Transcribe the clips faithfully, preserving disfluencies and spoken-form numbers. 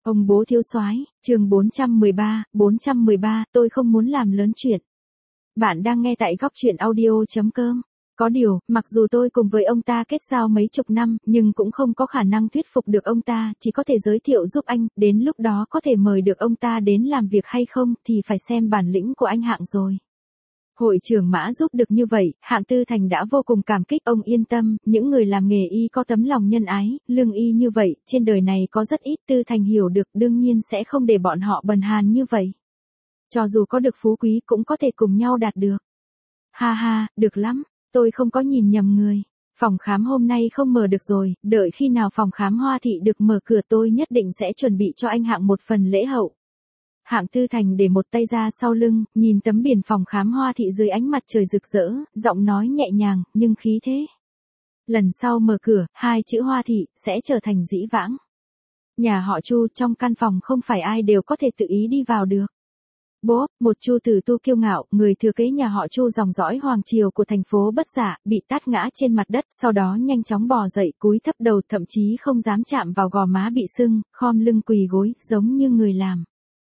Ông bố thiếu soái, chương bốn trăm mười ba, bốn trăm mười ba, tôi không muốn làm lớn chuyện. Bạn đang nghe tại góc truyện audio chấm com. Có điều, mặc dù tôi cùng với ông ta kết giao mấy chục năm, nhưng cũng không có khả năng thuyết phục được ông ta, chỉ có thể giới thiệu giúp anh, đến lúc đó có thể mời được ông ta đến làm việc hay không thì phải xem bản lĩnh của anh Hạng rồi. Hội trưởng Mã giúp được như vậy, Hạng Tư Thành đã vô cùng cảm kích. Ông yên tâm, những người làm nghề y có tấm lòng nhân ái, lương y như vậy, trên đời này có rất ít. Tư Thành hiểu được, đương nhiên sẽ không để bọn họ bần hàn như vậy. Cho dù có được phú quý cũng có thể cùng nhau đạt được. Ha ha, được lắm, tôi không có nhìn nhầm người. Phòng khám hôm nay không mở được rồi, đợi khi nào phòng khám Hoa Thị được mở cửa tôi nhất định sẽ chuẩn bị cho anh Hạng một phần lễ hậu. Hạng Tư Thành để một tay ra sau lưng, nhìn tấm biển phòng khám Hoa Thị dưới ánh mặt trời rực rỡ, giọng nói nhẹ nhàng, nhưng khí thế. Lần sau mở cửa, hai chữ Hoa Thị, sẽ trở thành dĩ vãng. Nhà họ Chu, trong căn phòng không phải ai đều có thể tự ý đi vào được. Bố, một Chu Tử Tu kiêu ngạo, người thừa kế nhà họ Chu dòng dõi hoàng triều của thành phố Bất Dạ, bị tát ngã trên mặt đất, sau đó nhanh chóng bò dậy, cúi thấp đầu, thậm chí không dám chạm vào gò má bị sưng, khom lưng quỳ gối, giống như người làm.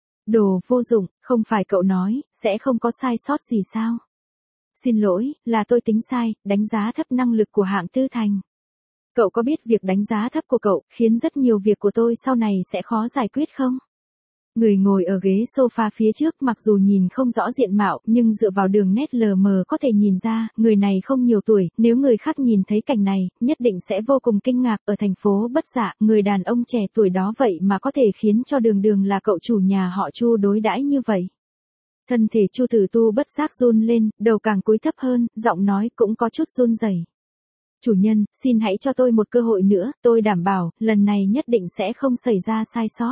Đồ vô dụng, không phải cậu nói, sẽ không có sai sót gì sao? Xin lỗi, là tôi tính sai, đánh giá thấp năng lực của Hạng Tư Thành. Cậu có biết việc đánh giá thấp của cậu, khiến rất nhiều việc của tôi sau này sẽ khó giải quyết không? Người ngồi ở ghế sofa phía trước mặc dù nhìn không rõ diện mạo, nhưng dựa vào đường nét lờ mờ có thể nhìn ra, người này không nhiều tuổi, nếu người khác nhìn thấy cảnh này, nhất định sẽ vô cùng kinh ngạc. Ở thành phố Bất Dạ, người đàn ông trẻ tuổi đó vậy mà có thể khiến cho đường đường là cậu chủ nhà họ Chu đối đãi như vậy. Thân thể Chu Tử Tu bất giác run lên, đầu càng cúi thấp hơn, giọng nói cũng có chút run rẩy. Chủ nhân, xin hãy cho tôi một cơ hội nữa, tôi đảm bảo, lần này nhất định sẽ không xảy ra sai sót.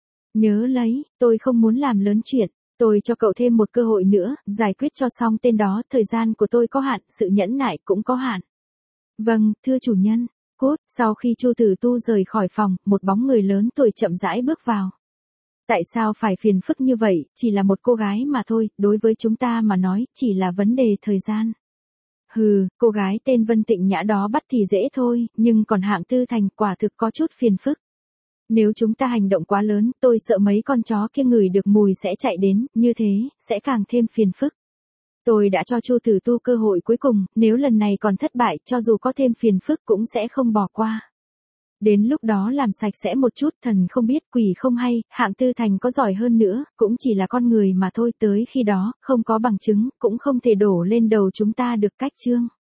Nhớ lấy, tôi không muốn làm lớn chuyện, tôi cho cậu thêm một cơ hội nữa, giải quyết cho xong tên đó, thời gian của tôi có hạn, sự nhẫn nại cũng có hạn. Vâng, thưa chủ nhân. Cút, sau khi Chu Tử Tu rời khỏi phòng, một bóng người lớn tuổi chậm rãi bước vào. Tại sao phải phiền phức như vậy, chỉ là một cô gái mà thôi, đối với chúng ta mà nói, chỉ là vấn đề thời gian. Hừ, cô gái tên Vân Tịnh Nhã đó bắt thì dễ thôi, nhưng còn Hạng Tư Thành quả thực có chút phiền phức. Nếu chúng ta hành động quá lớn, tôi sợ mấy con chó kia ngửi được mùi sẽ chạy đến, như thế, sẽ càng thêm phiền phức. Tôi đã cho Chu Tử Tu cơ hội cuối cùng, nếu lần này còn thất bại, cho dù có thêm phiền phức cũng sẽ không bỏ qua. Đến lúc đó làm sạch sẽ một chút, thần không biết quỷ không hay, Hạng Tư Thành có giỏi hơn nữa, cũng chỉ là con người mà thôi, tới khi đó, không có bằng chứng, cũng không thể đổ lên đầu chúng ta được cách chương.